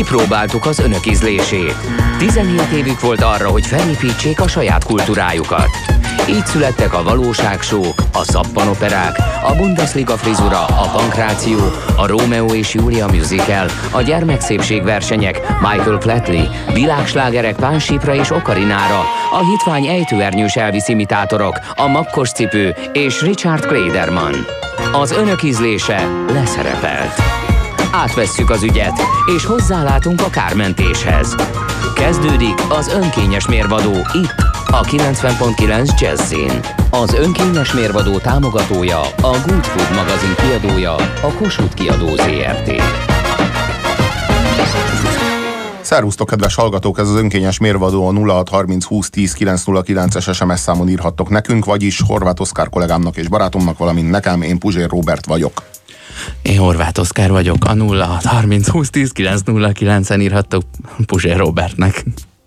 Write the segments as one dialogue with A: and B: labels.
A: Kipróbáltuk az önök ízlését. 17 évük volt arra, hogy felépítsék a saját kultúrájukat. Így születtek a valóságsók, a szappanoperák, a Bundesliga frizura, a pankráció, a Rómeó és Júlia musical, a gyermekszépségversenyek, Michael Flatley, világslágerek Pánsípra és Okarinára, a hitvány ejtőernyős Elvis imitátorok, a makkos cipő és Richard Klederman. Az önök ízlése leszerepelt. Átvesszük az ügyet, és hozzálátunk a kármentéshez. Kezdődik az önkényes mérvadó itt, a 90.9 Jazzin. Az önkényes mérvadó támogatója, a Good Food magazin kiadója, a Kossuth Kiadó Zrt.
B: Szervusztok, kedves hallgatók, ez az önkényes mérvadó, a 0630 20 10 909-es SMS számon írhattok nekünk, vagyis Horváth Oszkár kollégámnak és barátomnak, valamint nekem, én Puzsér Róbert vagyok.
C: Én Horváth Oszkár vagyok, a 0630 20 10 909-en írhattok Puzsér Róbertnek.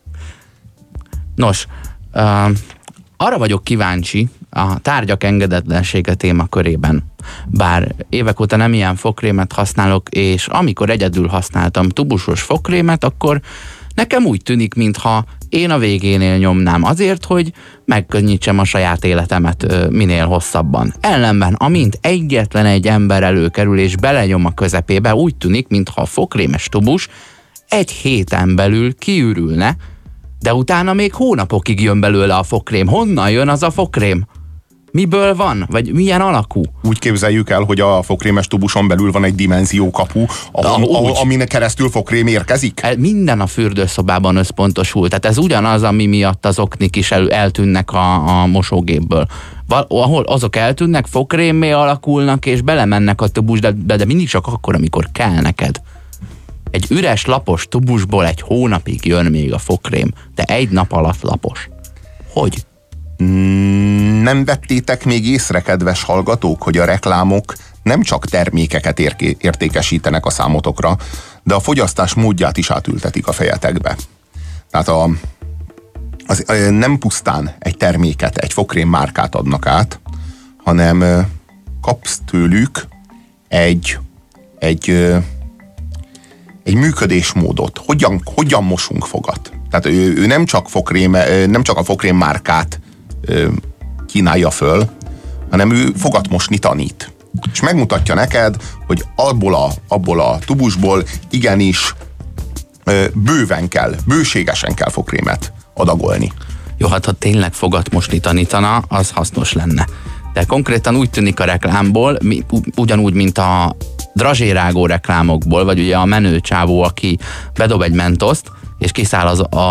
C: Nos, arra vagyok kíváncsi a tárgyak engedetlensége témakörében. Bár évek óta nem ilyen fogkrémet használok, és amikor egyedül használtam tubusos fogkrémet, akkor nekem úgy tűnik, mintha én a végénél nyomnám azért, hogy megkönnyítsem a saját életemet minél hosszabban. Ellenben, amint egyetlen egy ember előkerül és belenyom a közepébe, úgy tűnik, mintha a fogkrémes tubus egy héten belül kiürülne, de utána még hónapokig jön belőle a fogkrém. Honnan jön az a fogkrém? Miből van? Vagy milyen alakú?
B: Úgy képzeljük el, hogy a fogkrémes tubuson belül van egy dimenziókapu, amin keresztül fogkrém érkezik?
C: Minden a fürdőszobában összpontosul. Tehát ez ugyanaz, ami miatt az oknik is eltűnnek a mosógépből. Ahol azok eltűnnek, fogkrémmé alakulnak, és belemennek a tubusba, de mindig csak akkor, amikor kell neked. Egy üres, lapos tubusból egy hónapig jön még a fogkrém, de egy nap alatt lapos. Hogy?
B: Nem vettétek még észre, kedves hallgatók, hogy a reklámok nem csak termékeket értékesítenek a számotokra, de a fogyasztás módját is átültetik a fejetekbe. Tehát nem pusztán egy terméket, egy fogkrém márkát adnak át, hanem kapsz tőlük egy működésmódot. Hogyan mosunk fogat? Tehát ő nem csak a fogkrém márkát kínálja föl, hanem ő fogatmosni tanít. És megmutatja neked, hogy abból a tubusból igenis bőségesen kell fogkrémet adagolni.
C: Jó, hát ha tényleg fogatmosni tanítana, az hasznos lenne. De konkrétan úgy tűnik a reklámból, ugyanúgy, mint a drazsérágó reklámokból, vagy ugye a menő csávó, aki bedob egy mentoszt, és kiszáll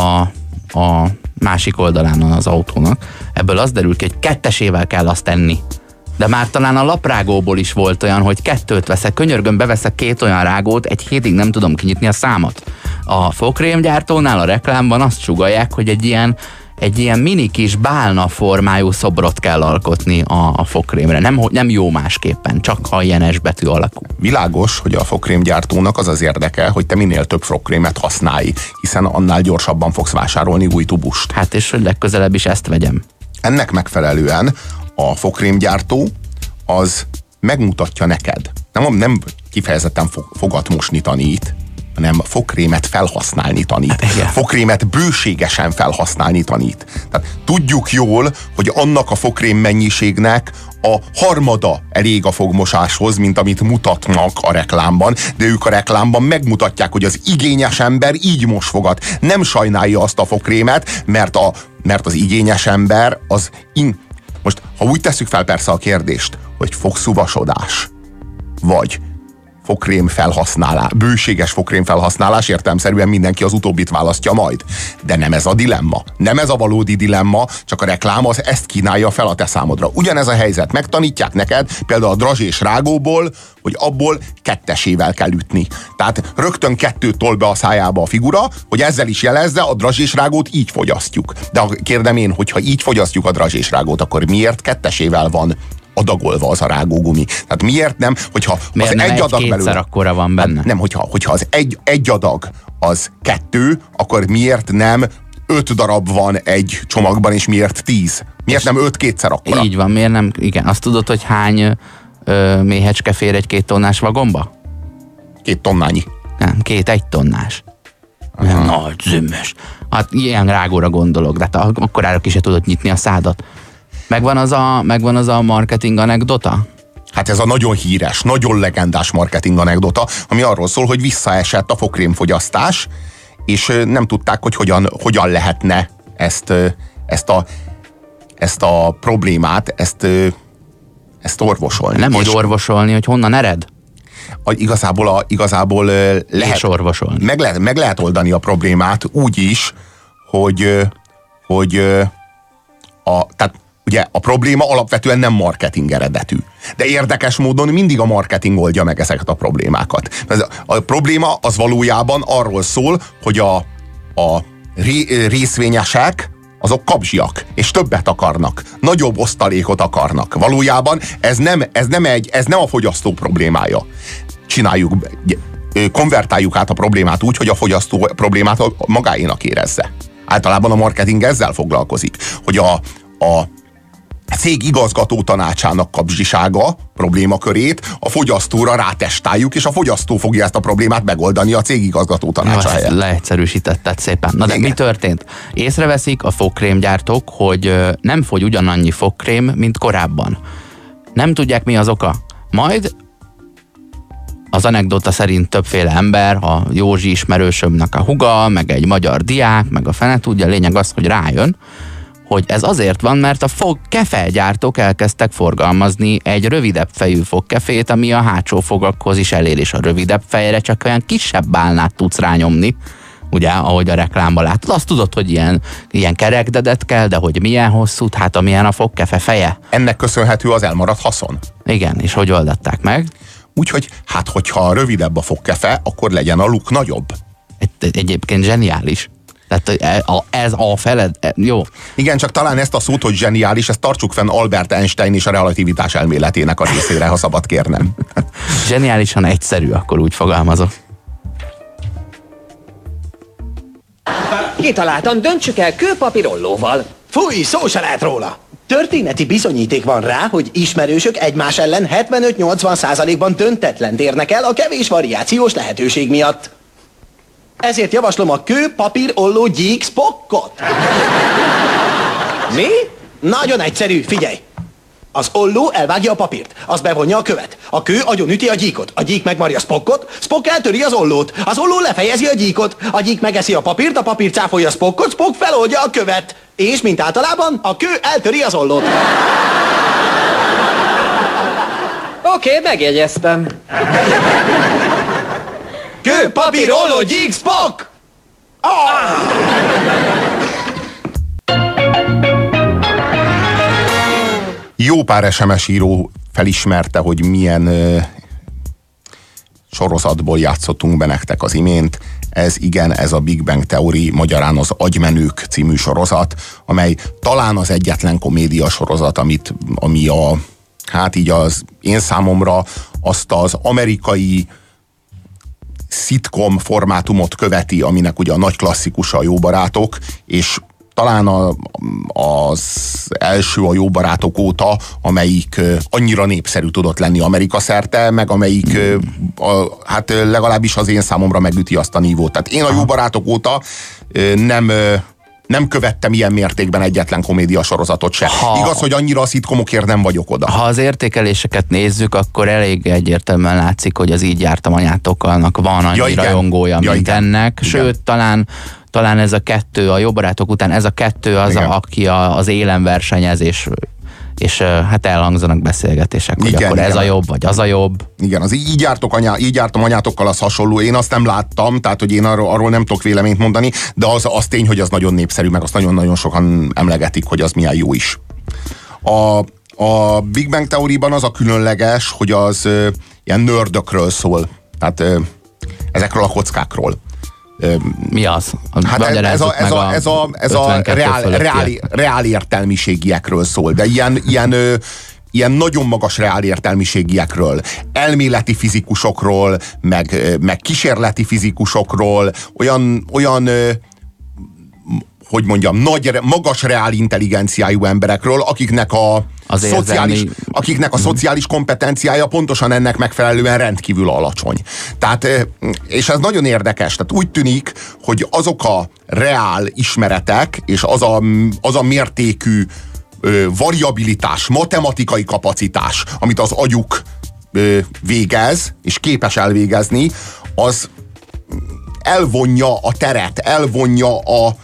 C: a másik oldalán az autónak. Ebből az derül ki, hogy kettesével kell azt tenni. De már talán a laprágóból is volt olyan, hogy kettőt veszek, könyörgöm, beveszek 2 olyan rágót, egy hétig nem tudom kinyitni a számot. A fogkrémgyártónál a reklámban azt sugallják, hogy egy ilyen mini kis bálna formájú szobrot kell alkotni a fogkrémre. Nem jó másképpen, csak ha ilyen S betű alakú.
B: Világos, hogy a fogkrémgyártónak az érdeke, hogy te minél több fogkrémet használj, hiszen annál gyorsabban fogsz vásárolni új tubust.
C: Hát és hogy legközelebb is ezt vegyem.
B: Ennek megfelelően a fogkrémgyártó az megmutatja neked, nem kifejezetten fogat mosni tanít, hanem fogkrémet felhasználni tanít. Fogkrémet bőségesen felhasználni tanít. Tehát tudjuk jól, hogy annak a fogkrém mennyiségnek a harmada elég a fogmosáshoz, mint amit mutatnak a reklámban, de ők a reklámban megmutatják, hogy az igényes ember így mos fogat. Nem sajnálja azt a fogkrémet, mert az igényes ember most, ha úgy tesszük fel persze a kérdést, hogy fogszuvasodás, vagy fogkrém felhasználás, bőséges fogkrém felhasználás, értelemszerűen mindenki az utóbbit választja majd. De nem ez a dilemma. Nem ez a valódi dilemma, csak a reklám az ezt kínálja fel a te számodra. Ugyanez a helyzet. Megtanítják neked például a drazsés rágóból, hogy abból kettesével kell ütni. Tehát rögtön 2 tol be a szájába a figura, hogy ezzel is jelezze, a drazsés rágót így fogyasztjuk. De kérdem én, hogyha így fogyasztjuk a drazsés rágót, akkor miért kettesével van adagolva az a rágógumi? Tehát miért nem, hogyha
C: miért
B: az
C: nem
B: egy adag
C: kétszer akkora van benne?
B: Nem, hogyha az egy adag az 2, akkor miért nem 5 darab van egy csomagban, és miért 10? Miért nem 5 kétszer akkora?
C: Így van, miért nem? Igen, azt tudod, hogy hány méhecske fér egy 2 tonnás vagonba?
B: 2 tonnányi.
C: Nem, 2 1 tonnás. Nagy zömmös. Hát ilyen rágóra gondolok, de hát akkorára ki se tudod nyitni a szádat. Megvan az a marketing anekdota?
B: Hát ez a nagyon híres, nagyon legendás marketing anekdota, ami arról szól, hogy visszaesett a fogkrémfogyasztás, és nem tudták, hogy hogyan lehetne ezt a problémát, ezt orvosolni.
C: Nem, hogy orvosolni, hogy honnan ered?
B: Igazából lehet
C: orvosolni.
B: Meg lehet oldani a problémát úgy is, tehát ugye a probléma alapvetően nem marketing eredetű. De érdekes módon mindig a marketing oldja meg ezeket a problémákat. A probléma az valójában arról szól, hogy a részvényesek azok kapzsiak, és többet akarnak. Nagyobb osztalékot akarnak. Valójában ez nem a fogyasztó problémája. Konvertáljuk át a problémát úgy, hogy a fogyasztó problémát magáénak érezze. Általában a marketing ezzel foglalkozik, hogy a cég igazgató tanácsának kapzsisága, problémakörét a fogyasztóra rátestáljuk, és a fogyasztó fogja ezt a problémát megoldani a cég igazgató tanácsa helyett.
C: Leegyszerűsítetted szépen. Na de mi történt? Észreveszik a fogkrémgyártók, hogy nem fogy ugyanannyi fogkrém, mint korábban. Nem tudják, mi az oka. Majd az anekdota szerint többféle ember, a Józsi ismerősömnek a húga, meg egy magyar diák, meg a fene tudja, lényeg az, hogy rájön, hogy ez azért van, mert a fogkefegyártók elkezdtek forgalmazni egy rövidebb fejű fogkefét, ami a hátsó fogakhoz is elér, és a rövidebb fejre csak olyan kisebb bálnát tudsz rányomni, ugye, ahogy a reklámban látod. Azt tudod, hogy ilyen kerekdedet kell, de hogy milyen hosszú, hát amilyen a fogkefe feje.
B: Ennek köszönhető az elmaradt haszon.
C: Igen, és hogy oldották meg?
B: Úgyhogy, hát hogyha rövidebb a fogkefe, akkor legyen a luk nagyobb.
C: Egyébként zseniális. Tehát ez a feled, jó.
B: Igen, csak talán ezt a szót, hogy zseniális, ezt tartsuk fenn Albert Einstein és a relativitás elméletének a részére, ha szabad kérnem.
C: Zseniálisan egyszerű, akkor úgy fogalmazok.
D: Kitaláltam, döntsük el kőpapírollóval.
E: Fúj, szó se lehet róla! Történeti bizonyíték van rá, hogy ismerősök egymás ellen 75-80%-ban döntetlen érnek el a kevés variációs lehetőség miatt. Ezért javaslom a kő-papír-olló gyík spokkot.
D: Mi?
E: Nagyon egyszerű, figyelj! Az olló elvágja a papírt, az bevonja a követ. A kő agyonüti a gyíkot, a gyík megmarja Spockot, Spock eltöri az ollót, az olló lefejezi a gyíkot, a gyík megeszi a papírt, a papír cáfolja Spockot, Spock feloldja a követ. És, mint általában, a kő eltöri az ollót.
D: Oké, megjegyeztem.
E: Kő, papír, olló, gyík, Spock!
B: Jó pár SMS író felismerte, hogy milyen sorozatból játszottunk be nektek az imént. Ez a Big Bang Theory, magyarán az Agymenők című sorozat, amely talán az egyetlen komédia sorozat, ami hát így az én számomra azt az amerikai szitkom formátumot követi, aminek ugye a nagy klasszikusa a Jó barátok, és talán az első a Jó barátok óta, amelyik annyira népszerű tudott lenni Amerika szerte, meg amelyik hát legalábbis az én számomra megüti azt a nívót. Tehát én a Jó barátok óta nem követtem ilyen mértékben egyetlen komédia sorozatot se. Igaz, hogy annyira a szitkomokért nem vagyok oda. Ha
C: az értékeléseket nézzük, akkor elég egyértelműen látszik, hogy az Így jártam anyátokalnak van annyi rajongója, mint ennek. Sőt, talán ez a kettő, a Jó barátok után ez a kettő az, aki az élen versenyez, és hát elhangzanak beszélgetések, hogy akkor ez a jobb, vagy az a jobb.
B: Igen, az így jártam anyátokkal az hasonló. Én azt nem láttam, tehát hogy én arról nem tudok véleményt mondani, de az tény, hogy az nagyon népszerű, meg azt nagyon-nagyon sokan emlegetik, hogy az milyen jó is. A Big Bang Theory-ban az a különleges, hogy az ilyen nördökről szól. Tehát ezekről a kockákról.
C: Mi az?
B: Hát ez a reál értelmiségiekről szól, de ilyen nagyon magas reál értelmiségiekről, elméleti fizikusokról, meg kísérleti fizikusokról, hogy mondjam, magas reál intelligenciájú emberekről, akiknek a szociális kompetenciája pontosan ennek megfelelően rendkívül alacsony. Tehát, és ez nagyon érdekes, tehát úgy tűnik, hogy azok a reál ismeretek, és az a mértékű variabilitás, matematikai kapacitás, amit az agyuk végez, és képes elvégezni, az elvonja a teret, elvonja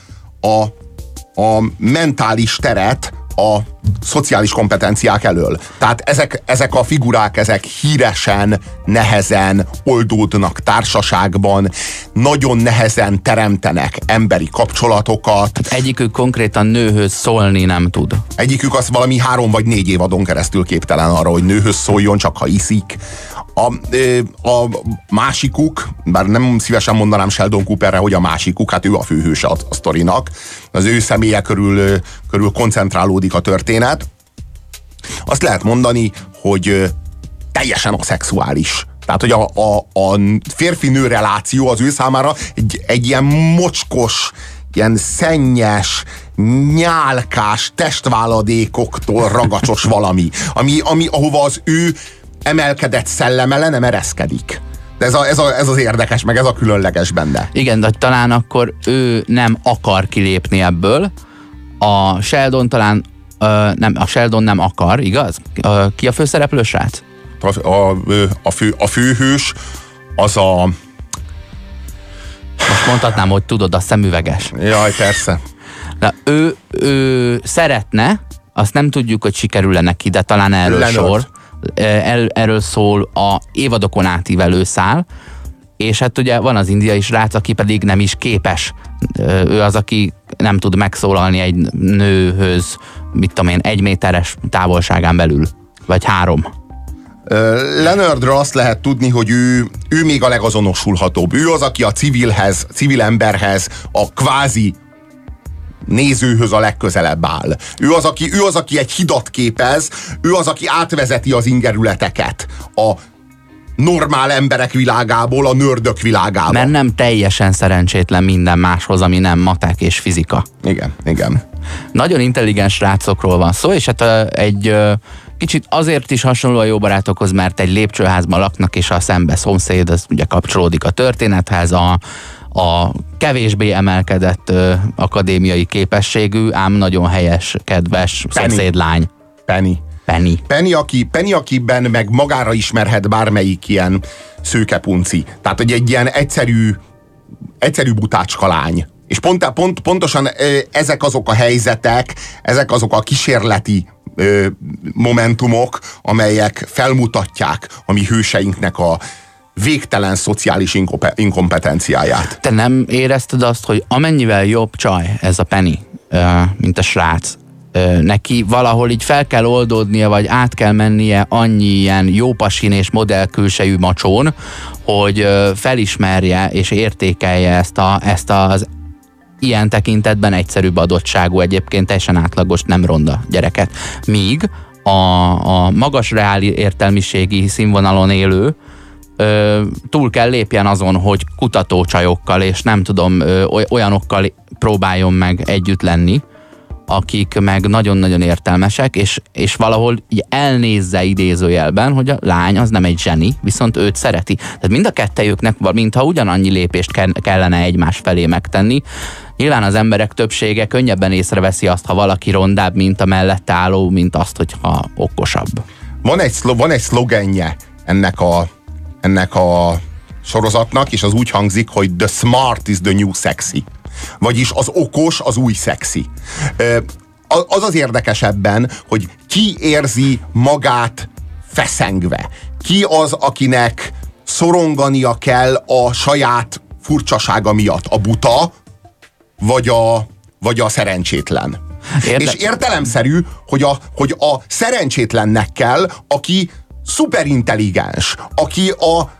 B: a mentális teret a szociális kompetenciák elől. Tehát ezek a figurák, ezek híresen, nehezen oldódnak társaságban, nagyon nehezen teremtenek emberi kapcsolatokat.
C: Hát egyikük konkrétan nőhöz szólni nem tud.
B: Egyikük az valami 3 vagy 4 évadon keresztül képtelen arra, hogy nőhöz szóljon, csak ha iszik. A másikuk, bár nem szívesen mondanám Sheldon Cooperre, hogy a másikuk, hát ő a főhőse a sztorinak. Az ő személye körül koncentrálódik a történet. Azt lehet mondani, hogy teljesen aszexuális. Tehát, hogy a férfi-nő reláció az ő számára egy ilyen mocskos, ilyen szennyes, nyálkás testváladékoktól ragacsos valami. Ahova az ő emelkedett szelleme le nem ereszkedik. De ez az érdekes, meg ez a különleges benne.
C: Igen, de talán akkor ő nem akar kilépni ebből. A Sheldon talán a Sheldon nem akar, igaz? Ki a főszereplő srác?
B: A főhős az a...
C: Most mondhatnám, hogy tudod, a szemüveges.
B: Jaj, persze.
C: Na, ő szeretne, azt nem tudjuk, hogy sikerül-e neki, de talán erről szól a évadokon átívelő szál, és hát ugye van az indiai srác, aki pedig nem is képes. Ő az, aki nem tud megszólalni egy nőhöz, mit tudom én, 1 méteres távolságán belül, vagy 3.
B: Leonardról azt lehet tudni, hogy ő még a legazonosulhatóbb. Ő az, aki a civil emberhez, a kvázi nézőhöz a legközelebb áll. Ő az, aki egy hidat képez, ő az, aki átvezeti az ingerületeket a normál emberek világából a nördök világába.
C: Mert nem teljesen szerencsétlen minden máshoz, ami nem matek és fizika.
B: Igen.
C: Nagyon intelligens srácokról van szó, és hát egy kicsit azért is hasonló a Jó barátokhoz, mert egy lépcsőházban laknak, és a szembe szomszéd, az ugye kapcsolódik a történethez, a kevésbé emelkedett akadémiai képességű, ám nagyon helyes, kedves szomszédlány.
B: Penny, akiben meg magára ismerhet bármelyik ilyen szőkepunci. Tehát, hogy egy ilyen egyszerű butácska lány. És pontosan ezek azok a helyzetek, ezek azok a kísérleti momentumok, amelyek felmutatják a mi hőseinknek a végtelen szociális inkompetenciáját.
C: Te nem érezted azt, hogy amennyivel jobb csaj ez a Penny, mint a srác, neki valahol így fel kell oldódnia, vagy át kell mennie annyi ilyen jópasin és modellkülsejű macsón, hogy felismerje és értékelje ezt az ilyen tekintetben egyszerűbb adottságú, egyébként teljesen átlagos, nem ronda gyereket. Míg a magas reál értelmiségi színvonalon élő túl kell lépjen azon, hogy kutatócsajokkal és nem tudom, olyanokkal próbáljon meg együtt lenni, akik meg nagyon-nagyon értelmesek, és valahol így elnézze idézőjelben, hogy a lány az nem egy zseni, viszont őt szereti. Tehát mind a kettejüknek, mintha ugyanannyi lépést kellene egymás felé megtenni. Nyilván az emberek többsége könnyebben észreveszi azt, ha valaki rondább, mint a mellette álló, mint azt, hogyha okosabb.
B: Van egy szlogenje ennek a sorozatnak, és az úgy hangzik, hogy the smart is the new sexy. Vagyis az okos az új szexi. Az érdekes ebben, hogy ki érzi magát feszengve. Ki az, akinek szorongania kell a saját furcsasága miatt. A buta, vagy a szerencsétlen. És értelemszerű, hogy a szerencsétlennek kell, aki szuperintelligens, aki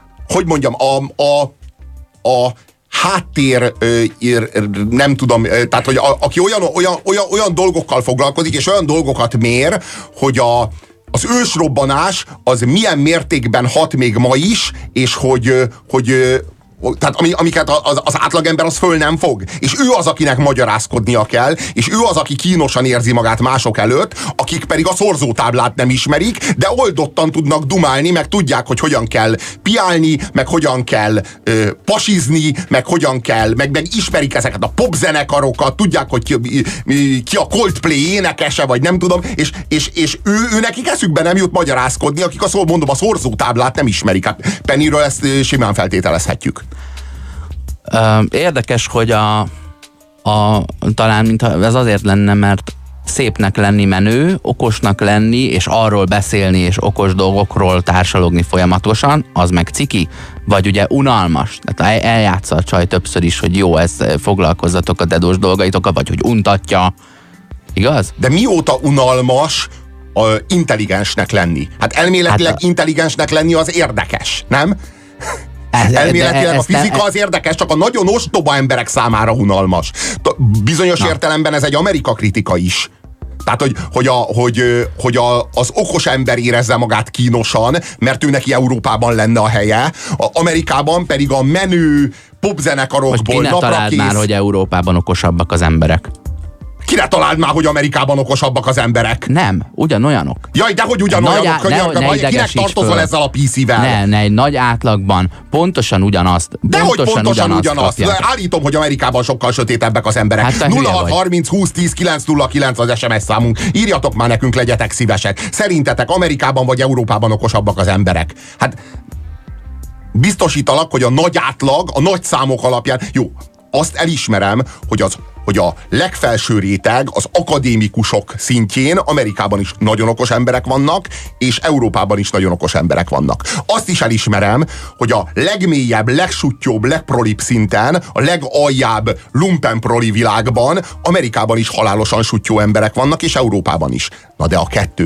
B: a háttér, nem tudom, tehát, hogy aki olyan dolgokkal foglalkozik, és olyan dolgokat mér, hogy az ősrobbanás az milyen mértékben hat még ma is, és tehát amiket az átlagember az föl nem fog. És ő az, akinek magyarázkodnia kell, és ő az, aki kínosan érzi magát mások előtt, akik pedig a szorzótáblát nem ismerik, de oldottan tudnak dumálni, meg tudják, hogy hogyan kell piálni, meg hogyan kell pasizni, meg hogyan kell, meg ismerik ezeket a popzenekarokat, tudják, hogy ki a Coldplay énekese, vagy nem tudom, és ő nekik eszükbe nem jut magyarázkodni, akik a szorzótáblát nem ismerik. Hát Pennyről ezt simán feltételezhetjük.
C: Érdekes, hogy talán mintha ez azért lenne, mert szépnek lenni menő, okosnak lenni, és arról beszélni, és okos dolgokról társalogni folyamatosan, az meg ciki, vagy ugye unalmas. Tehát eljátsza a csaj többször is, hogy jó, foglalkozzatok a dedós dolgaitokkal, vagy hogy untatja. Igaz?
B: De mióta unalmas intelligensnek lenni? Hát elméletileg intelligensnek lenni az érdekes, nem? Elméletileg a fizika az érdekes, csak a nagyon ostoba emberek számára unalmas. Bizonyos értelemben ez egy Amerika kritika is. Tehát, hogy az okos ember érezze magát kínosan, mert ő neki Európában lenne a helye, Amerikában pedig a menő popzenekarokból
C: napra találd már, hogy Európában okosabbak az emberek.
B: Kire találd már, hogy Amerikában okosabbak az emberek?
C: Nem, ugyanolyanok.
B: Jaj, de hogy ugyanolyanok, kinek tartozol ezzel a PC-vel?
C: Ne, egy nagy átlagban pontosan ugyanazt.
B: Dehogy pontosan ugyanazt. Állítom, hogy Amerikában sokkal sötétebbek az emberek. Hát 0630 20 10 909 az SMS számunk. Írjatok már nekünk, legyetek szívesek. Szerintetek Amerikában vagy Európában okosabbak az emberek? Hát biztosítalak, hogy a nagy átlag, a nagy számok alapján, jó, azt elismerem, hogy a legfelső réteg, az akadémikusok szintjén Amerikában is nagyon okos emberek vannak, és Európában is nagyon okos emberek vannak. Azt is elismerem, hogy a legmélyebb, legsuttyóbb, legprolibb szinten, a legaljább lumpenproli világban Amerikában is halálosan suttyó emberek vannak, és Európában is. Na de a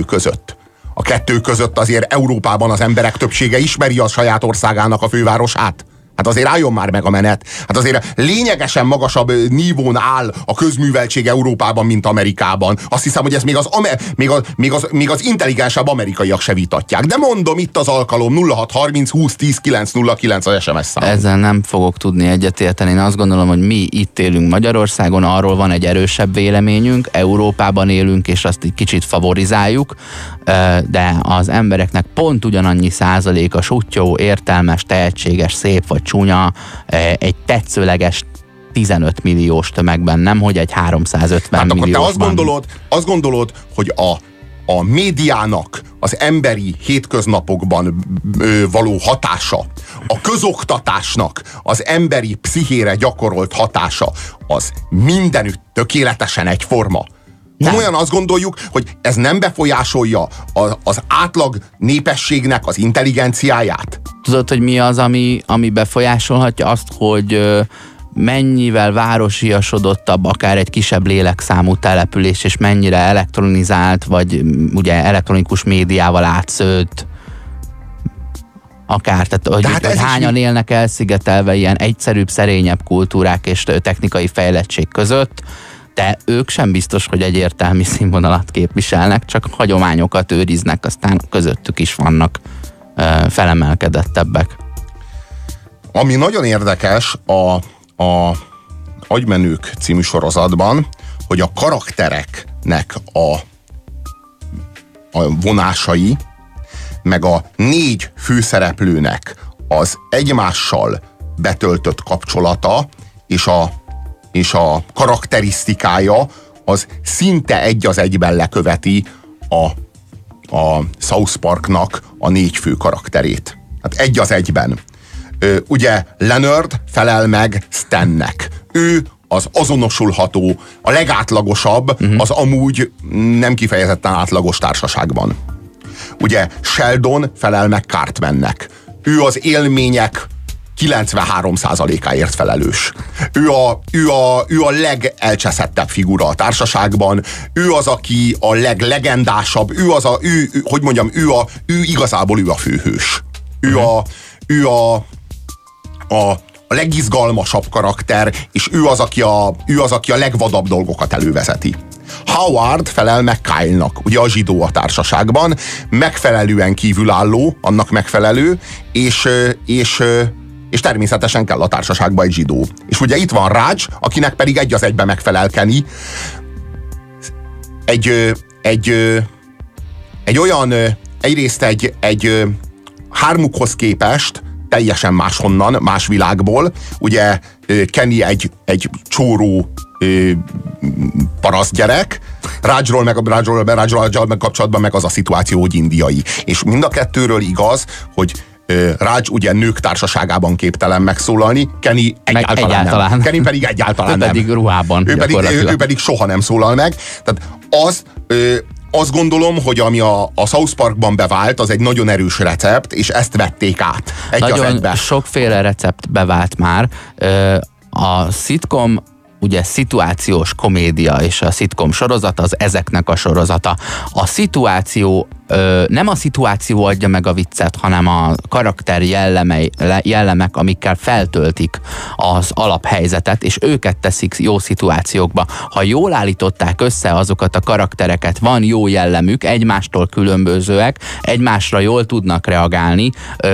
B: kettő között azért Európában az emberek többsége ismeri a saját országának a fővárosát. Hát azért álljon már meg a menet. Hát azért lényegesen magasabb nívón áll a közműveltség Európában, mint Amerikában. Azt hiszem, hogy ezt még az intelligensebb amerikaiak se vitatják. De mondom, itt az alkalom 0630 20 10 909 az SMS szám.
C: Ezzel nem fogok tudni egyetérteni. Én azt gondolom, hogy mi itt élünk Magyarországon, arról van egy erősebb véleményünk, Európában élünk, és azt egy kicsit favorizáljuk, de az embereknek pont ugyanannyi százaléka suttyó, értelmes, tehetséges, szép vagy csúnya, egy tetszőleges 15 milliós tömegben, nem hogy egy 350 milliósban.
B: Hát akkor te azt gondolod, hogy a médiának az emberi hétköznapokban való hatása, a közoktatásnak az emberi pszichére gyakorolt hatása, az mindenütt tökéletesen egyforma. Olyan azt gondoljuk, hogy ez nem befolyásolja az átlag népességnek az intelligenciáját?
C: Tudod, hogy mi az, ami befolyásolhatja azt, hogy mennyivel városiasodottabb akár egy kisebb lélekszámú település, és mennyire elektronizált, vagy ugye elektronikus médiával átszőtt, akár, tehát hogy hányan élnek elszigetelve ilyen egyszerűbb, szerényebb kultúrák és technikai fejlettség között, de ők sem biztos, hogy egy értelmi színvonalat képviselnek, csak hagyományokat őriznek, aztán közöttük is vannak felemelkedettebbek.
B: Ami nagyon érdekes a Agymenők című sorozatban, hogy a karaktereknek a vonásai, meg a 4 főszereplőnek az egymással betöltött kapcsolata, és a karakterisztikája az szinte egy az egyben leköveti a South Parknak a 4 fő karakterét. Hát egy az egyben. Ugye Leonard felel meg Stannek. Ő az azonosulható, a legátlagosabb az amúgy nem kifejezetten átlagos társaságban. Ugye Sheldon felel meg Cartmannek. Ő az élmények 93%-áért felelős. Ő a legelcseszettebb figura a társaságban, ő az, aki a leglegendásabb, ő igazából ő a főhős. Ő a legizgalmasabb karakter, és ő az, aki a legvadabb dolgokat elővezeti. Howard felel meg Kyle-nak, ugye a zsidó a társaságban, megfelelően kívülálló, annak megfelelő, és és természetesen kell a társaságba egy zsidó. És ugye itt van Raj, akinek pedig egy az egybe megfelel Kenny. Egy olyan, egyrészt egy hármukhoz képest teljesen máshonnan, más világból. Ugye Kenny egy csóró parasztgyerek, Rajjal meg kapcsolatban meg az a szituáció, hogy indiai. És mind a kettőről igaz, hogy Raj ugye nők társaságában képtelen megszólalni, Kenny egyáltalán nem. Kenny pedig egyáltalán nem.
C: Ő pedig ruhában.
B: Ő pedig soha nem szólal meg. Tehát azt gondolom, hogy ami a South Parkban bevált, az egy nagyon erős recept, és ezt vették át.
C: Nagyon sokféle recept bevált már. A szitkom ugye szituációs komédia, és a szitkom sorozat az ezeknek a sorozata. A szituáció, nem a szituáció adja meg a viccet, hanem a karakter jellemek, amikkel feltöltik az alaphelyzetet, és őket teszik jó szituációkba. Ha jól állították össze azokat a karaktereket, van jó jellemük, egymástól különbözőek, egymásra jól tudnak reagálni,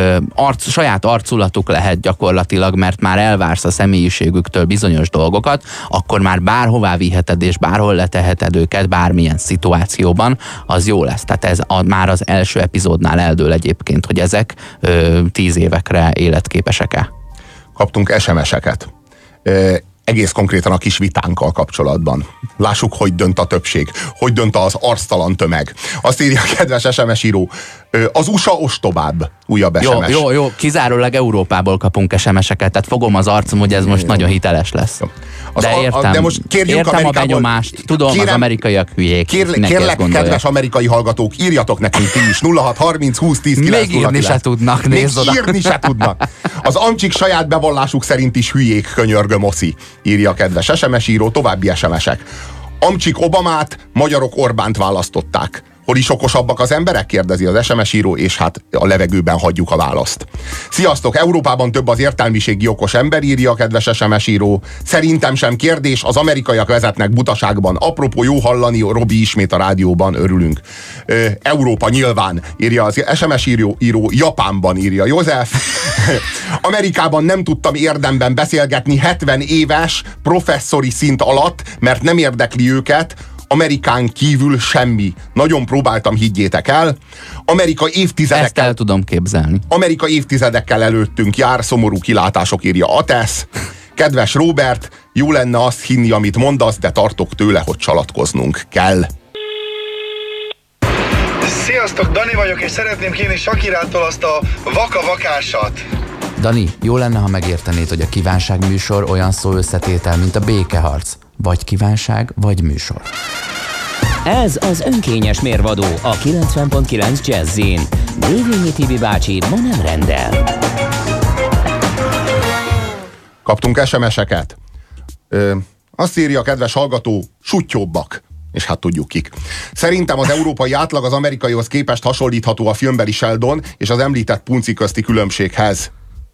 C: saját arculatuk lehet gyakorlatilag, mert már elvársz a személyiségüktől bizonyos dolgokat, akkor már bárhová viheted, és bárhol leteheted őket, bármilyen szituációban, az jó lesz. Tehát ez már az első epizódnál eldől egyébként, hogy ezek 10 évekre életképesek-e.
B: Kaptunk SMS-eket. Egész konkrétan a kis vitánkkal kapcsolatban. Lássuk, hogy dönt a többség. Hogy dönt az arctalan tömeg. Azt írja a kedves SMS író. Az USA ostobább. Újabb SMS.
C: Jó. Kizárólag Európából kapunk SMS-eket, tehát fogom az arcom, hogy ez most nagyon hiteles lesz. De értem,
B: de most
C: értem a benyomást. Tudom, az amerikaiak hülyék.
B: Kérlek, kedves amerikai hallgatók, írjatok nekünk ti is. 06 30 20 10 9
C: Még írni se tudnak, nézd oda.
B: Írni se tudnak. Az amcsik saját bevallásuk szerint is hülyék, könyörgöm oszi, írja a kedves SMS író, további SMS-ek. Amcsik Obamát, magyarok Orbánt választották. Hol is okosabbak az emberek? Kérdezi az SMS író, és hát a levegőben hagyjuk a választ. Sziasztok! Európában több az értelmiségi okos ember, írja a kedves SMS író. Szerintem sem kérdés, az amerikaiak vezetnek butaságban. Apropó, jó hallani, Robi ismét a rádióban, örülünk. Európa nyilván, írja az SMS író, Japánban, írja József. Amerikában nem tudtam érdemben beszélgetni 70 éves professzori szint alatt, mert nem érdekli őket Amerikán kívül semmi. Nagyon próbáltam, higgyétek el. Amerika évtizedekkel...
C: Ezt el tudom képzelni.
B: Amerika évtizedekkel előttünk jár, szomorú kilátások, írja Atesz. Kedves Robert, jó lenne azt hinni, amit mondasz, de tartok tőle, hogy csalatkoznunk kell.
F: Sziasztok, Dani vagyok, és szeretném kérni Sakirától azt a vaka-vakásat.
C: Dani, jó lenne, ha megértenéd, hogy a kívánság műsor olyan szó összetétel, mint a békeharc. Vagy kívánság, vagy műsor.
A: Ez az önkényes mérvadó a 90.9 Jazzin. Dévényi Tibi bácsi ma nem rendel.
B: Kaptunk SMS-eket. Azt írja a kedves hallgató, suttyóbbak. És hát tudjuk kik. Szerintem az európai átlag az amerikaihoz képest hasonlítható a filmbeli Sheldon és az említett punci közti különbséghez.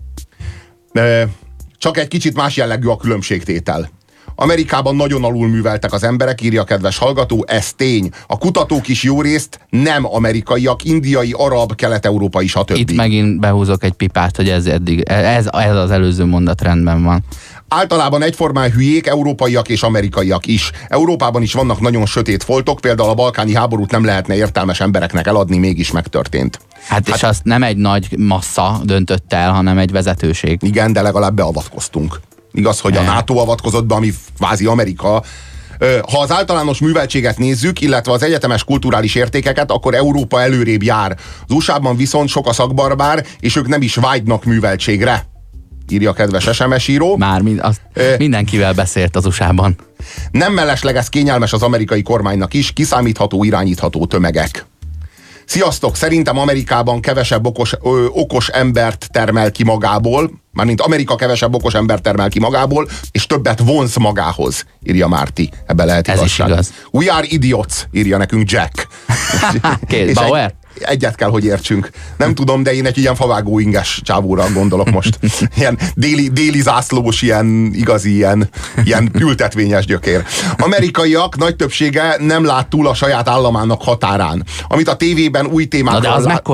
B: Csak egy kicsit más jellegű a különbségtétel. Amerikában nagyon alulműveltek az emberek, írja a kedves hallgató, ez tény. A kutatók is jó részt nem amerikaiak, indiai, arab, kelet-európai, stb.
C: Itt megint behúzok egy pipát, hogy ez az előző mondat rendben van.
B: Általában egyformán hülyék, európaiak és amerikaiak is. Európában is vannak nagyon sötét foltok, például a balkáni háborút nem lehetne értelmes embereknek eladni, mégis megtörtént.
C: Hát és azt nem egy nagy massza döntött el, hanem egy vezetőség.
B: Igen, de legalább beavatkoztunk. Igaz, hogy a NATO avatkozott be, ami kvázi Amerika. Ha az általános műveltséget nézzük, illetve az egyetemes kulturális értékeket, akkor Európa előrébb jár. Az USA-ban viszont sok a szakbarbár, és ők nem is vágynak műveltségre, írja a kedves SMS író.
C: Már mindenkivel beszélt az USA-ban.
B: Nem mellesleg ez kényelmes az amerikai kormánynak is, kiszámítható, irányítható tömegek. Sziasztok! Szerintem Amerikában kevesebb okos embert termel ki magából, mármint Amerika kevesebb okos embert termel ki magából, és többet vonz magához, írja Márti. Ebbe lehet igazság.
C: Ez is igaz.
B: We are idiots, írja nekünk Jack.
C: Bauer?
B: Egyet kell, hogy értsünk. Nem tudom, de én egy ilyen favágó inges csávóra gondolok most. Ilyen déli zászlós, igazi ilyen ültetvényes gyökér. Amerikaiak nagy többsége nem lát túl a saját államának határán. Amit a tévében új témákról...
C: Na de az mekkora?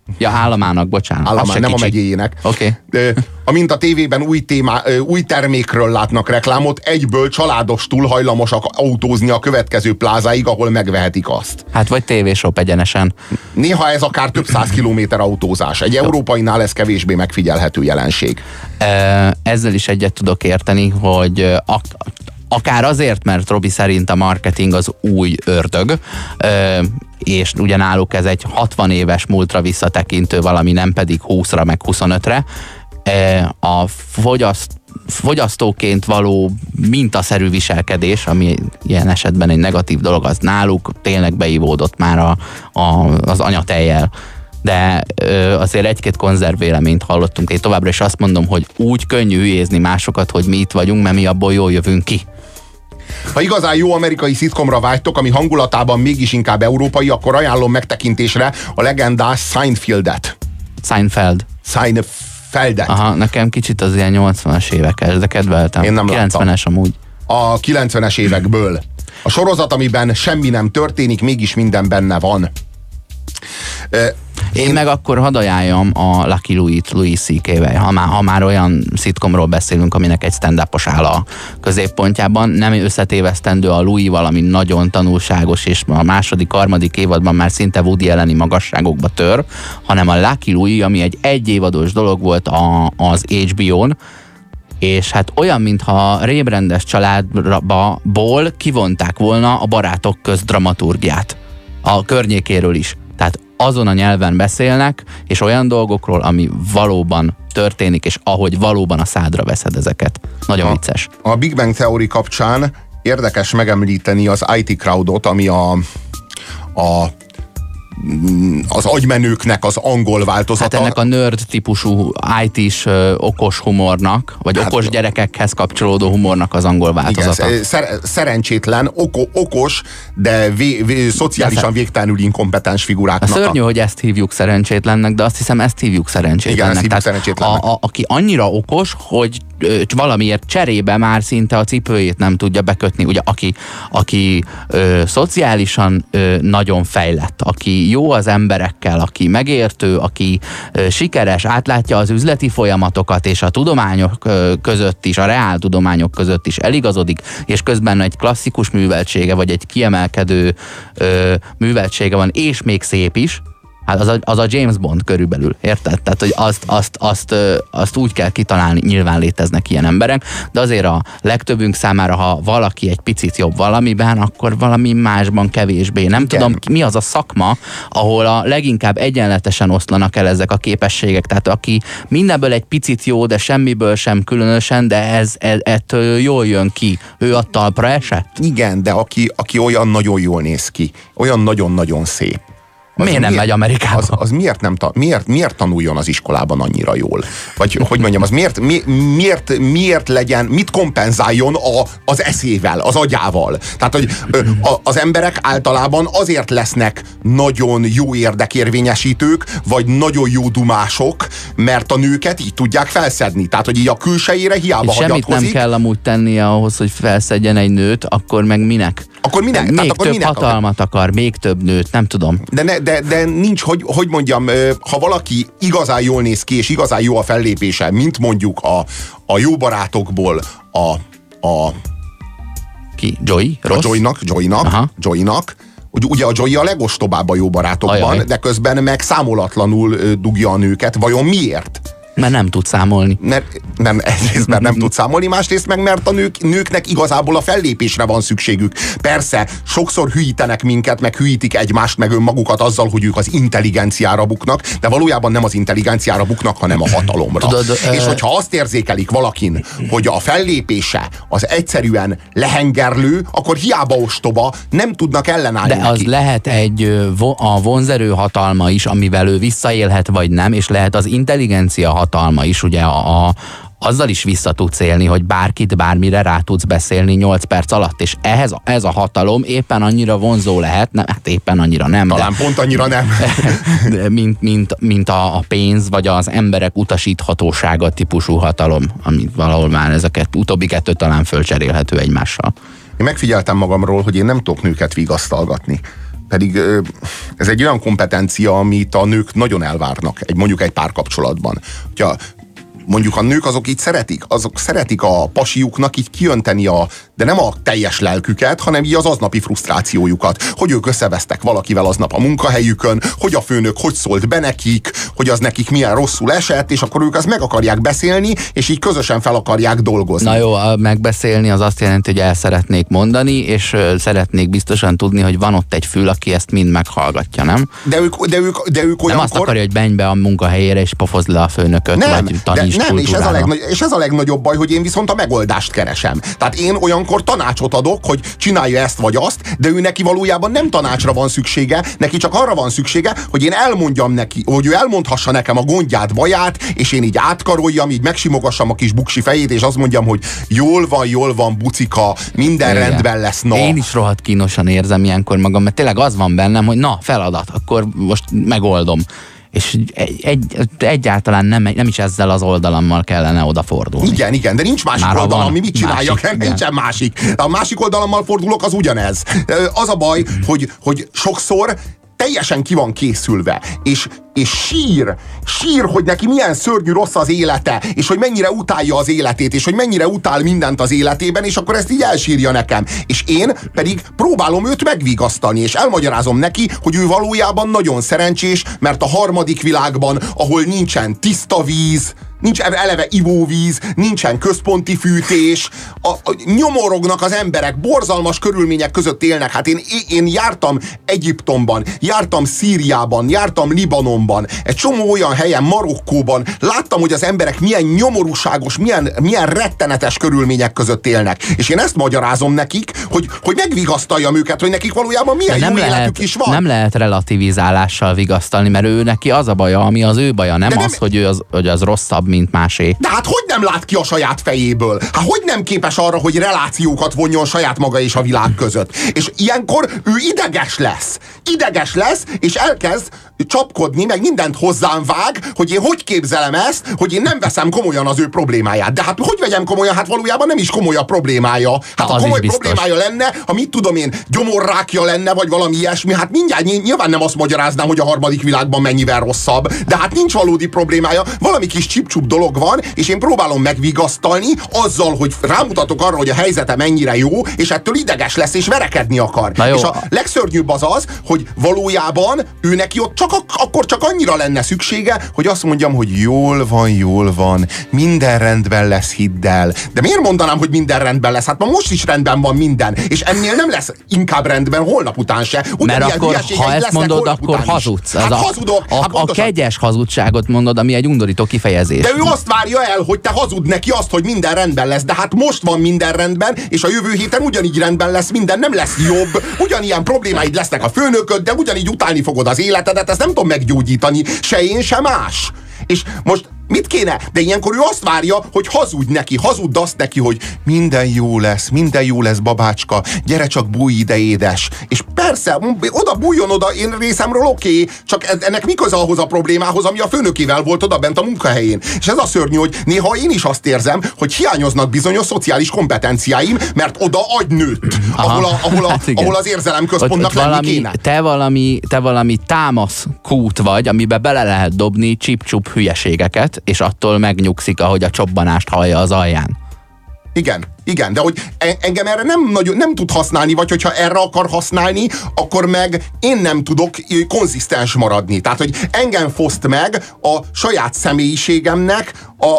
C: Ja, államának, bocsánat.
B: Nem a megyéjének.
C: Oké.
B: Amint a tévében új termékről látnak reklámot, egyből családostul hajlamosak autózni a következő plázáig, ahol megvehetik azt.
C: Hát vagy tévésop egyenesen.
B: Néha ez akár több 100 kilométer autózás. Egy európainál ez kevésbé megfigyelhető jelenség.
C: Ezzel is egyet tudok érteni, hogy akár azért, mert Robi szerint a marketing az új ördög, és ugyanáluk ez egy 60 éves múltra visszatekintő valami, nem pedig 20-ra meg 25-re. A fogyasztóként való mintaszerű viselkedés, ami ilyen esetben egy negatív dolog, az náluk tényleg beivódott már az anyatejjel. De azért egy-két konzervvéleményt hallottunk. Én továbbra is azt mondom, hogy úgy könnyű hülyézni másokat, hogy mi itt vagyunk, mert mi abból jól jövünk ki.
B: Ha igazán jó amerikai szitkomra vágytok, ami hangulatában mégis inkább európai, akkor ajánlom megtekintésre a legendás Seinfeldet. Seinfeldet.
C: Aha, nekem kicsit az ilyen 80-as évekes, de kedveltem.
B: Én nem
C: 90-es amúgy.
B: A 90-es évekből. A sorozat, amiben semmi nem történik, mégis minden benne van.
C: Én meg akkor hadd ajánljam a Lucky Louis C.K.-vel, ha már olyan szitkomról beszélünk, aminek egy stand-upos áll a középpontjában. Nem összetévesztendő a Louis valami nagyon tanulságos, és a második, harmadik évadban már szinte Woody Alleni magasságokba tör, hanem a Lucky Louis, ami egy egyévados dolog volt az HBO-n, és hát olyan, mintha rébrendes családból kivonták volna a Barátok közt dramaturgiát. A környékéről is. Tehát azon a nyelven beszélnek, és olyan dolgokról, ami valóban történik, és ahogy valóban a szádra veszed ezeket. Nagyon vicces.
B: A Big Bang Theory kapcsán érdekes megemlíteni az IT Crowdot, ami az agymenőknek az angol változata.
C: Hát ennek a nerd típusú IT-s okos humornak, vagy okos gyerekekhez kapcsolódó humornak az angol változata.
B: Igen, szerencsétlen, okos, de szociálisan végtelenül inkompetens figuráknak.
C: Szörnyű, hogy ezt hívjuk szerencsétlennek, de azt hiszem, ezt hívjuk szerencsétlennek.
B: Igen, ezt hívjuk szerencsétlennek.
C: Aki annyira okos, hogy valamiért cserébe már szinte a cipőjét nem tudja bekötni. Ugye, aki szociálisan nagyon fejlett, aki jó az emberekkel, aki megértő, aki sikeres, átlátja az üzleti folyamatokat, és a tudományok között is, a reál tudományok között is eligazodik, és közben egy klasszikus műveltsége, vagy egy kiemelkedő műveltsége van, és még szép is, hát az a James Bond körülbelül, érted? Tehát, hogy azt úgy kell kitalálni, nyilván léteznek ilyen emberek, de azért a legtöbbünk számára, ha valaki egy picit jobb valamiben, akkor valami másban kevésbé. Nem tudom, mi az a szakma, ahol a leginkább egyenletesen oszlanak el ezek a képességek. Tehát aki mindenből egy picit jó, de semmiből sem különösen, de ettől jól jön ki. Ő a talpra esett?
B: Igen, de aki olyan nagyon jól néz ki, olyan nagyon-nagyon szép.
C: Miért nem megy Amerikába?
B: Az miért tanuljon az iskolában annyira jól? Vagy hogy mondjam, az miért legyen, mit kompenzáljon az eszével, az agyával? Tehát, hogy az emberek általában azért lesznek nagyon jó érdekérvényesítők, vagy nagyon jó dumások, mert a nőket így tudják felszedni. Tehát, hogy így a külsejére hiába hagyatkozik.
C: Semmit nem kell amúgy tennie ahhoz, hogy felszedjen egy nőt, akkor meg minek?
B: Akkor minek?
C: Még több hatalmat akar, még több nőt, nem tudom.
B: De nincs, hogy mondjam, ha valaki igazán jól néz ki, és igazán jó a fellépése, mint mondjuk a Jó barátokból
C: Ki? Joey? Ross?
B: Joynak. Ugye a Joey a legostobább a Jó barátokban, de közben meg számolatlanul dugja a nőket. Vajon miért?
C: Mert nem tud számolni.
B: Egyrészt mert nem tud számolni, másrészt meg mert a nőknek igazából a fellépésre van szükségük. Persze, sokszor hülyítenek minket, meg hülyítik egymást, meg önmagukat azzal, hogy ők az intelligenciára buknak, de valójában nem az intelligenciára buknak, hanem a hatalomra. És hogyha azt érzékelik valakin, hogy a fellépése az egyszerűen lehengerlő, akkor hiába ostoba, nem tudnak ellenállni
C: de az
B: neki.
C: lehet a vonzerő hatalma is, amivel ő visszaélhet, vagy nem, és lehet az intelligencia hatalma is, ugye azzal is vissza tudsz élni, hogy bárkit bármire rá tudsz beszélni 8 perc alatt, és ez a hatalom éppen annyira vonzó lehet, hát éppen annyira nem.
B: Talán pont annyira nem.
C: mint a pénz, vagy az emberek utasíthatósága típusú hatalom, amit valahol már ezeket utóbbi kettő talán fölcserélhető egymással.
B: Én megfigyeltem magamról, hogy én nem tudok nőket vigasztalgatni. pedig ez egy olyan kompetencia, amit a nők nagyon elvárnak, mondjuk egy párkapcsolatban. Hogyha mondjuk a nők azok szeretik a pasiuknak így kiönteni de nem a teljes lelküket, hanem így az aznapi frusztrációjukat. Hogy ők összevesztek valakivel aznap a munkahelyükön, hogy a főnök hogy szólt be nekik, hogy az nekik milyen rosszul esett, és akkor ők azt meg akarják beszélni, és így közösen fel akarják dolgozni.
C: Na jó, megbeszélni az azt jelenti, hogy el szeretnék mondani, és szeretnék biztosan tudni, hogy van ott egy fül, aki ezt mind meghallgatja, nem?
B: De ők olyankor...
C: Nem azt akarja, hogy menj be a munkahelyére, és pofozd le a főnököt, vagy taníts kultúrára.
B: És ez a legnagyobb baj, hogy én viszont a megoldást keresem. Tehát én olyankor tanácsot adok, hogy csinálja ezt vagy azt, de ő neki valójában nem tanácsra van szüksége, neki csak arra van szüksége, hogy én elmondjam neki, hogy ő elmondhassa nekem a gondját, baját, és én így átkaroljam, így megsimogassam a kis buksi fejét, és azt mondjam, hogy jól van, bucika, minden rendben lesz, na.
C: Én is rohadt kínosan érzem ilyenkor magam, mert tényleg az van bennem, hogy na, feladat, akkor most megoldom. És egyáltalán nem is ezzel az oldalammal kellene odafordulni.
B: Igen, de nincs másik oldal, ami mit csináljak, nincsen másik. A másik oldalammal fordulok, az ugyanez. Az a baj, hogy sokszor teljesen ki van készülve, és sír, hogy neki milyen szörnyű rossz az élete, és hogy mennyire utálja az életét, és hogy mennyire utál mindent az életében, és akkor ezt így elsírja nekem. És én pedig próbálom őt megvigasztani, és elmagyarázom neki, hogy ő valójában nagyon szerencsés, mert a harmadik világban, ahol nincsen tiszta víz, nincs eleve ivóvíz, nincsen központi fűtés, nyomorognak az emberek, borzalmas körülmények között élnek. Hát én jártam Egyiptomban, jártam Szíriában, jártam Libanonban, egy csomó olyan helyen, Marokkóban, láttam, hogy az emberek milyen nyomorúságos, milyen rettenetes körülmények között élnek. És én ezt magyarázom nekik, hogy megvigasztaljam őket, hogy nekik valójában milyen jó életük is van.
C: Nem lehet relativizálással vigasztalni, mert ő neki az a baja, ami az ő baja, nem az, hogy az rosszabb, mint másé.
B: De hát hogy nem lát ki a saját fejéből? Hát hogy nem képes arra, hogy relációkat vonjon saját maga és a világ között? És ilyenkor ő ideges lesz, és elkezd csapkodni, meg mindent hozzám vág, hogy én hogy képzelem ezt, hogy én nem veszem komolyan az ő problémáját. De hát hogy vegyem komolyan? Hát valójában nem is komoly a problémája. Hát ha komoly problémája lenne, ha mit tudom én, gyomorrákja lenne, vagy valami ilyesmi, hát mindjárt nyilván nem azt magyaráznám, hogy a harmadik világban mennyivel rosszabb, de hát nincs valódi problémája, valami kis csip-csup dolog van, és én próbálom megvigasztalni azzal, hogy rámutatok arra, hogy a helyzete mennyire jó, és ettől ideges lesz, és verekedni akar. És a legszörnyűbb az, hogy valójában ő neki ott akkor csak annyira lenne szüksége, hogy azt mondjam, hogy jól van, minden rendben lesz, hidd el. De miért mondanám, hogy minden rendben lesz? Hát ma most is rendben van minden, és ennél nem lesz inkább rendben holnap után se.
C: Mert akkor, ha ezt mondod, akkor hazudsz.
B: Hát hazudok.
C: A kegyes hazugságot mondod, ami egy undorító kifejezés.
B: De ő azt várja el, hogy te hazud neki azt, hogy minden rendben lesz, de hát most van minden rendben, és a jövő héten ugyanígy rendben lesz minden, nem lesz jobb, ugyanilyen problémáid lesznek a főnököd, de ugyanígy utálni fogod az életedet, ezt nem tudom meggyógyítani, se én, se más. És most mit kéne? De ilyenkor ő azt várja, hogy hazudd azt neki, hogy minden jó lesz, babácska, gyere csak bújj ide, édes. És persze, bújjon oda, én részemről oké, csak ennek mi köze ahhoz a problémához, ami a főnökével volt oda bent a munkahelyén. És ez a szörnyű, hogy néha én is azt érzem, hogy hiányoznak bizonyos szociális kompetenciáim, mert oda agynőtt, ahol az érzelemközpontnak lenni kéne.
C: Te valami támasz kút vagy, amiben bele lehet dobni csip-csup hülyeségeket, és attól megnyugszik, ahogy a csobbanást hallja az alján.
B: Igen, de hogy engem erre nem tud használni, vagy hogyha erre akar használni, akkor meg én nem tudok konzisztens maradni. Tehát, hogy engem foszt meg a saját személyiségemnek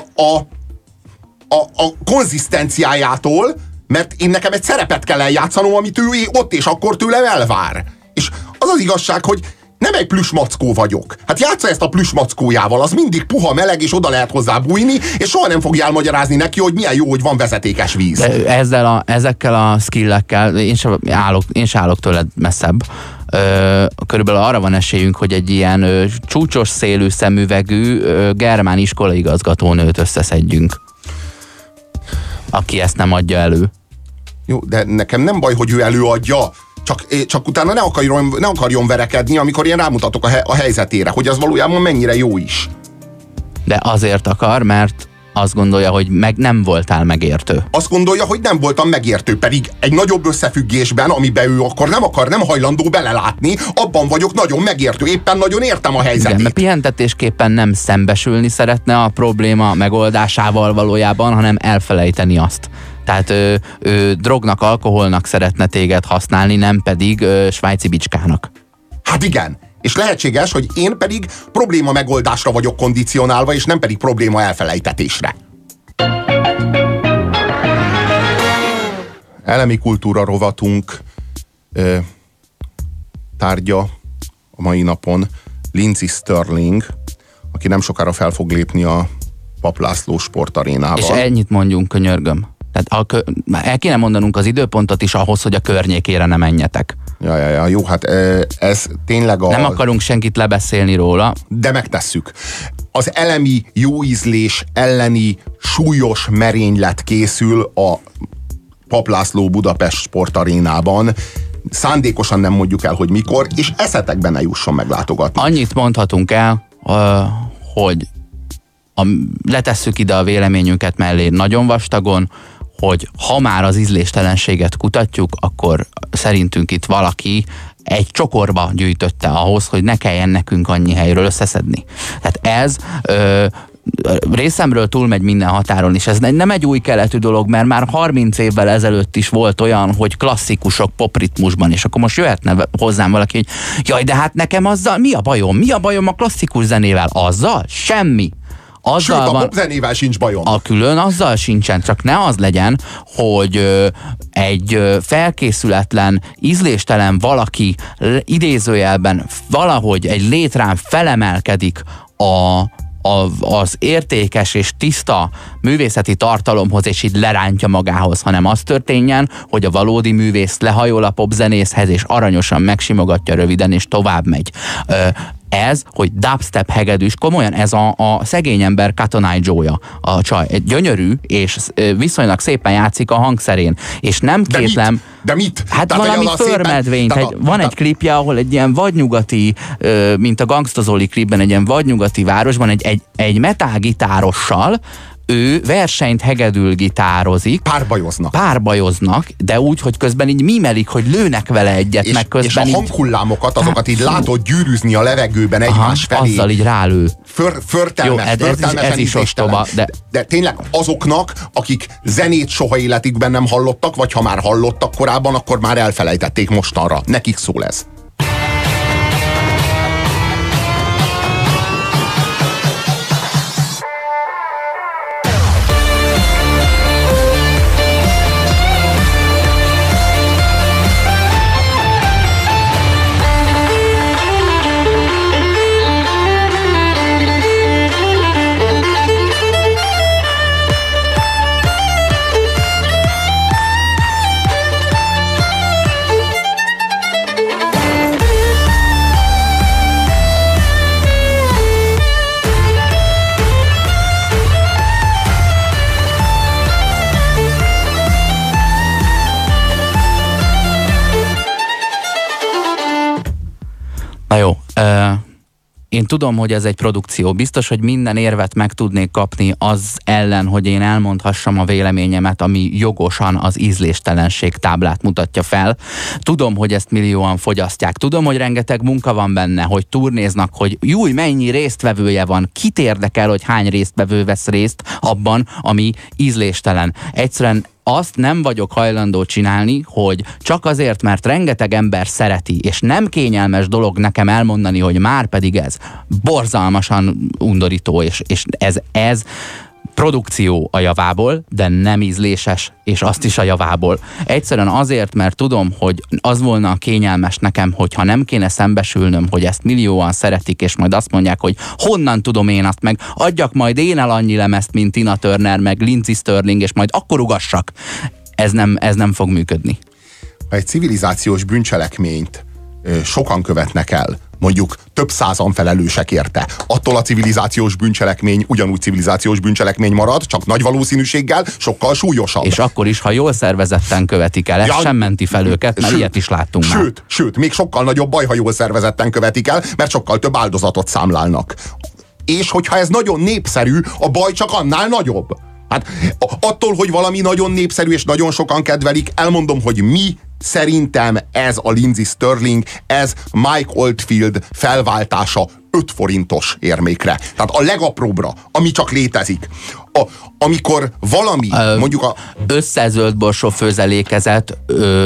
B: a konzisztenciájától, mert nekem egy szerepet kell eljátszanom, amit ő ott és akkor tőlem elvár. És az az igazság, hogy nem egy plüsmackó vagyok. Hát játsza ezt a plüsmackójával, az mindig puha, meleg, és oda lehet hozzá bújni, és soha nem fogja elmagyarázni neki, hogy milyen jó, hogy van vezetékes víz.
C: Ezekkel a skillekkel én sem állok tőled messzebb. Körülbelül arra van esélyünk, hogy egy ilyen csúcsos szélű szemüvegű germán iskolaigazgatónőt összeszedjünk, aki ezt nem adja elő.
B: Jó, de nekem nem baj, hogy ő előadja. Csak utána ne akarjon verekedni, amikor én rámutatok a helyzetére, hogy az valójában mennyire jó is.
C: De azért akar, mert azt gondolja, hogy nem voltál megértő.
B: Azt gondolja, hogy nem voltam megértő, pedig egy nagyobb összefüggésben, amiben ő akkor nem hajlandó belelátni, abban vagyok nagyon megértő, éppen nagyon értem a helyzetét.
C: Igen, mert pihentetésképpen nem szembesülni szeretne a probléma megoldásával valójában, hanem elfelejteni azt. Tehát ő drognak, alkoholnak szeretne téged használni, nem pedig svájci bicskának.
B: Hát igen, és lehetséges, hogy én pedig probléma megoldásra vagyok kondicionálva, és nem pedig probléma elfelejtetésre. Elemi kultúra rovatunk tárgya a mai napon Lindsey Stirling, aki nem sokára fel fog lépni a Papp László sportarénával.
C: És ennyit mondjunk, könyörgöm. Tehát el kéne mondanunk az időpontot is ahhoz, hogy a környékére ne menjetek.
B: Ja, jó, hát ez tényleg
C: Nem akarunk senkit lebeszélni róla.
B: De megtesszük. Az elemi jóízlés elleni súlyos merénylet készül a Papp László Budapest sportarénában. Szándékosan nem mondjuk el, hogy mikor, és eszetekben ne jusson meglátogatni.
C: Annyit mondhatunk el, hogy letesszük ide a véleményünket mellé nagyon vastagon, hogy ha már az ízléstelenséget kutatjuk, akkor szerintünk itt valaki egy csokorba gyűjtötte ahhoz, hogy ne kelljen nekünk annyi helyről összeszedni. Tehát ez részemről túlmegy minden határon, és ez nem egy új keletű dolog, mert már 30 évvel ezelőtt is volt olyan, hogy klasszikusok popritmusban, és akkor most jöhetne hozzám valaki, hogy jaj, de hát nekem azzal mi a bajom? Mi a bajom a klasszikus zenével? Azzal? Semmi.
B: Sőt, a popzenével sincs bajom.
C: A külön azzal sincsen, csak ne az legyen, hogy egy felkészületlen, ízléstelen valaki idézőjelben valahogy egy létrán felemelkedik az értékes és tiszta művészeti tartalomhoz, és így lerántja magához, hanem az történjen, hogy a valódi művész lehajol a popzenészhez, és aranyosan megsimogatja röviden, és tovább megy. Ez, hogy dubstep hegedűs, komolyan ez a szegény ember Cotton Eye Joe-ja, a csaj. Gyönyörű, és viszonylag szépen játszik a hangszerén. És nem kétlem...
B: De mit?
C: Hát tehát valami förmedvény. Van egy klipje, ahol egy ilyen vadnyugati, mint a Gangsta Zoli klipben, egy ilyen vadnyugati városban egy metálgitárossal ő versenyt hegedül gitározik. Párbajoznak, de úgy, hogy közben így mimelik, hogy lőnek vele egyet, meg közben
B: és a hanghullámokat, azokat így látod gyűrűzni a levegőben egymás felé.
C: Azzal így rálő.
B: Förtelmesen
C: ez is ostoba.
B: De tényleg azoknak, akik zenét soha életükben nem hallottak, vagy ha már hallottak korábban, akkor már elfelejtették mostanra. Nekik szól ez.
C: Na jó, én tudom, hogy ez egy produkció. Biztos, hogy minden érvet meg tudnék kapni az ellen, hogy én elmondhassam a véleményemet, ami jogosan az ízléstelenség táblát mutatja fel. Tudom, hogy ezt millióan fogyasztják. Tudom, hogy rengeteg munka van benne, hogy turnéznak, hogy júj, mennyi résztvevője van. Kit érdekel, hogy hány résztvevő vesz részt abban, ami ízléstelen. Egyszerűen azt nem vagyok hajlandó csinálni, hogy csak azért, mert rengeteg ember szereti, és nem kényelmes dolog nekem elmondani, hogy már pedig ez borzalmasan undorító, és ez produkció a javából, de nem ízléses, és azt is a javából. Egyszerűen azért, mert tudom, hogy az volna a kényelmes nekem, hogyha nem kéne szembesülnöm, hogy ezt millióan szeretik, és majd azt mondják, hogy honnan tudom én azt, meg adjak majd én el annyi lemezt, mint Tina Turner, meg Lindsey Stirling, és majd akkor ugassak. Ez nem fog működni.
B: Egy civilizációs bűncselekményt sokan követnek el, mondjuk több százan felelősek érte. Attól a civilizációs bűncselekmény ugyanúgy civilizációs bűncselekmény marad, csak nagy valószínűséggel sokkal súlyosabb.
C: És akkor is, ha jól szervezetten követik el, ez sem menti fel őket, mert ilyet is láttunk
B: sőt, még sokkal nagyobb baj, ha jól szervezetten követik el, mert sokkal több áldozatot számlálnak. És hogyha ez nagyon népszerű, a baj csak annál nagyobb. Hát attól, hogy valami nagyon népszerű és nagyon sokan kedvelik, elmondom, hogy szerintem ez a Lindsey Stirling, ez Mike Oldfield felváltása 5 forintos érmékre. Tehát a legapróbbra, ami csak létezik. Amikor valami, mondjuk a...
C: Összezöldborsó főzelékezett,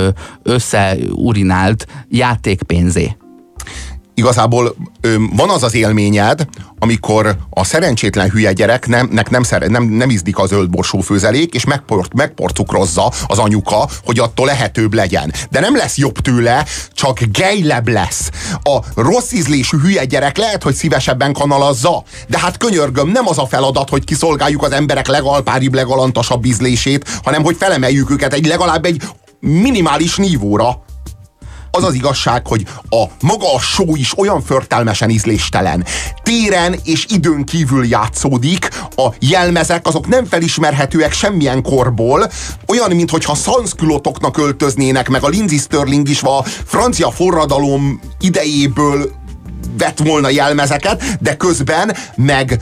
C: összeurinált játékpénzé.
B: Igazából van az az élményed, amikor a szerencsétlen hülye gyereknek nem ízlik a zöldborsó főzelék, és megporcukrozza az anyuka, hogy attól lehetőbb legyen. De nem lesz jobb tőle, csak gejlebb lesz. A rossz ízlésű hülye gyerek lehet, hogy szívesebben kanalazza, de hát könyörgöm, nem az a feladat, hogy kiszolgáljuk az emberek legalpáribb, legalantasabb ízlését, hanem hogy felemeljük őket legalább egy minimális nívóra. Az az igazság, hogy maga a show is olyan förtelmesen ízléstelen. Téren és időn kívül játszódik, a jelmezek azok nem felismerhetőek semmilyen korból, olyan, mintha szanszkülotoknak öltöznének, meg a Lindsey Stirling is a francia forradalom idejéből vett volna jelmezeket, de közben meg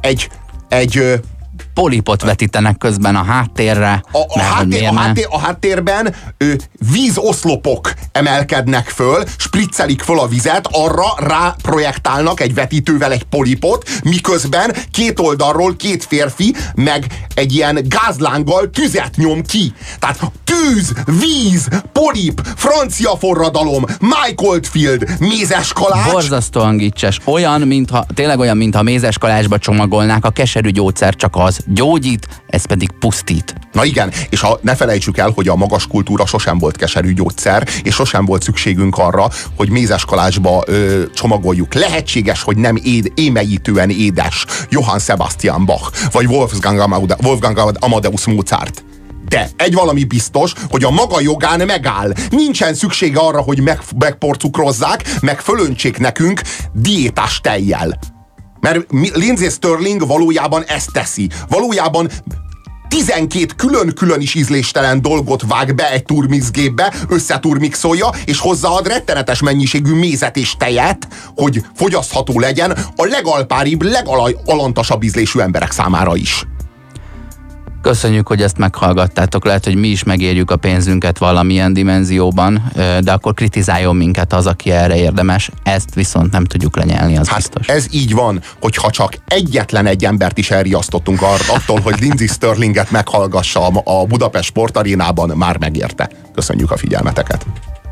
B: egy
C: polipot vetítenek közben a háttérre.
B: A háttérben vízoszlopok emelkednek föl, spriccelik föl a vizet, arra ráprojektálnak egy vetítővel egy polipot, miközben két oldalról két férfi meg egy ilyen gázlánggal tüzet nyom ki. Tehát tűz, víz, polip, francia forradalom, Mike Oldfield, mézes kalács.
C: Borzasztóan gicses. Tényleg olyan, mintha mézes kalácsba csomagolnák, a keserű gyógyszer csak az gyógyít, ez pedig pusztít.
B: Na igen, és ne felejtsük el, hogy a magas kultúra sosem volt keserű gyógyszer, és sosem volt szükségünk arra, hogy mézes kalácsba csomagoljuk. Lehetséges, hogy nem émeítően édes Johann Sebastian Bach, vagy Wolfgang Amadeus Mozart. De egy valami biztos, hogy a maga jogán megáll. Nincsen szüksége arra, hogy megporcukrozzák, meg fölöntsék nekünk diétás tejjel. Mert Lindsey Stirling valójában ezt teszi. Valójában 12 külön-külön is ízléstelen dolgot vág be egy turmixgépbe, összeturmixolja, és hozzáad rettenetes mennyiségű mézet és tejet, hogy fogyasztható legyen a legalpáribb, legalantasabb ízlésű emberek számára is.
C: Köszönjük, hogy ezt meghallgattátok. Lehet, hogy mi is megérjük a pénzünket valamilyen dimenzióban, de akkor kritizáljon minket az, aki erre érdemes. Ezt viszont nem tudjuk lenyelni, az biztos.
B: Ez így van, hogyha csak egyetlen egy embert is elriasztottunk attól, hogy Lindsey Stirlinget meghallgassa a Budapest Sportarénában, már megérte. Köszönjük a figyelmeteket!